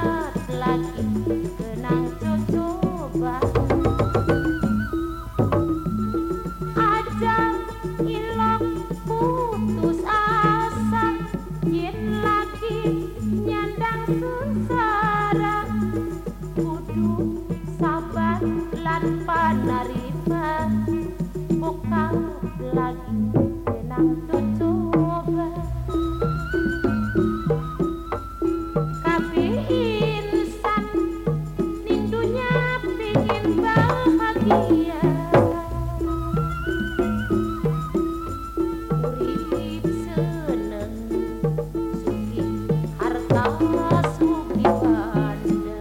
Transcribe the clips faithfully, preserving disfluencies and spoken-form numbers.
sahabat lagi kenang coba aja ilok putus asa yen lagi nyandang sengsara kudu sabar lan panarima bokal lagi kenang coba kabeh insan ning dunya pengin bahagia urip seneng sugih harta sugih banda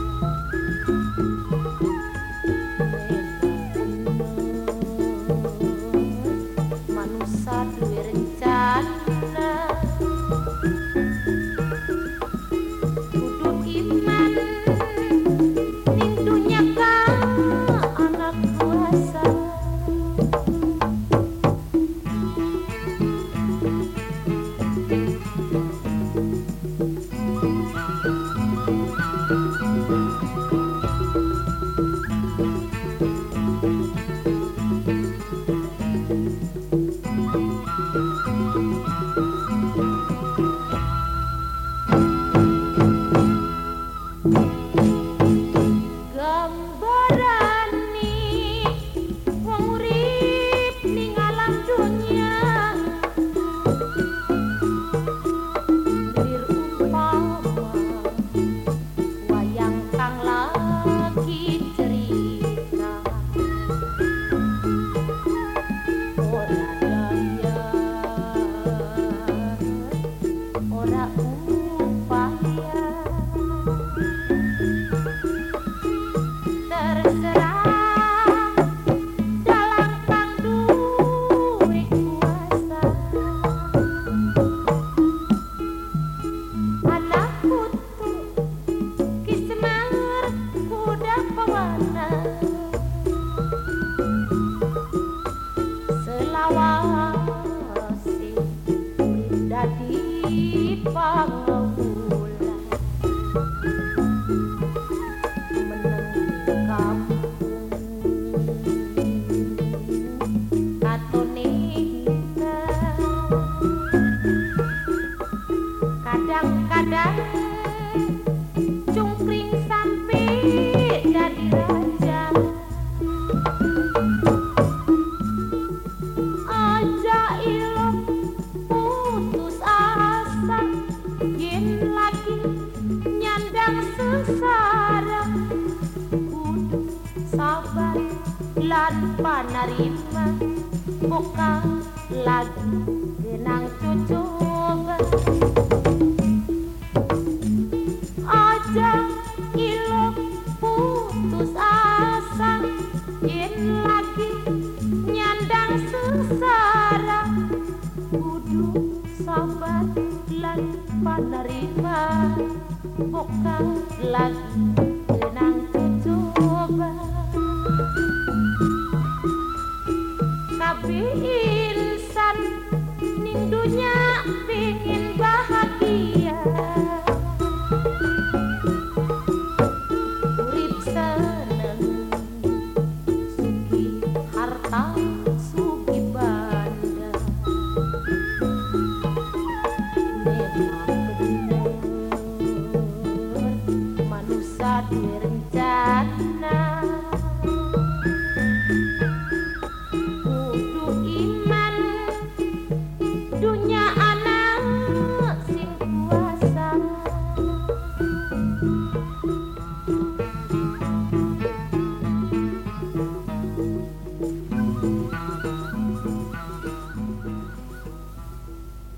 manusia duwe rencana kudu iman ning dunya ka anak kuasa gambarani wong urip ning alam dunya lir umpama wayang kang lagi cerita ora daya ora upaya terserah dalang kang duwe kuasa anak putu kismar kuda pewarna selawase urip dadi pangawulan kadang-kadang cungkring sampai jadi raja aja ilok putus asa yen lagi nyandang sengsara kudu sabar lan panarima bokal lagi kenang coba aja ilok putus asa yen lagi nyandang sengsara kudu sabar lan panarima bokal lagi kenang coba kabeh insan ning dunya pengin bahagia urip seneng sugih harta sugih banda memang bener manusia duwe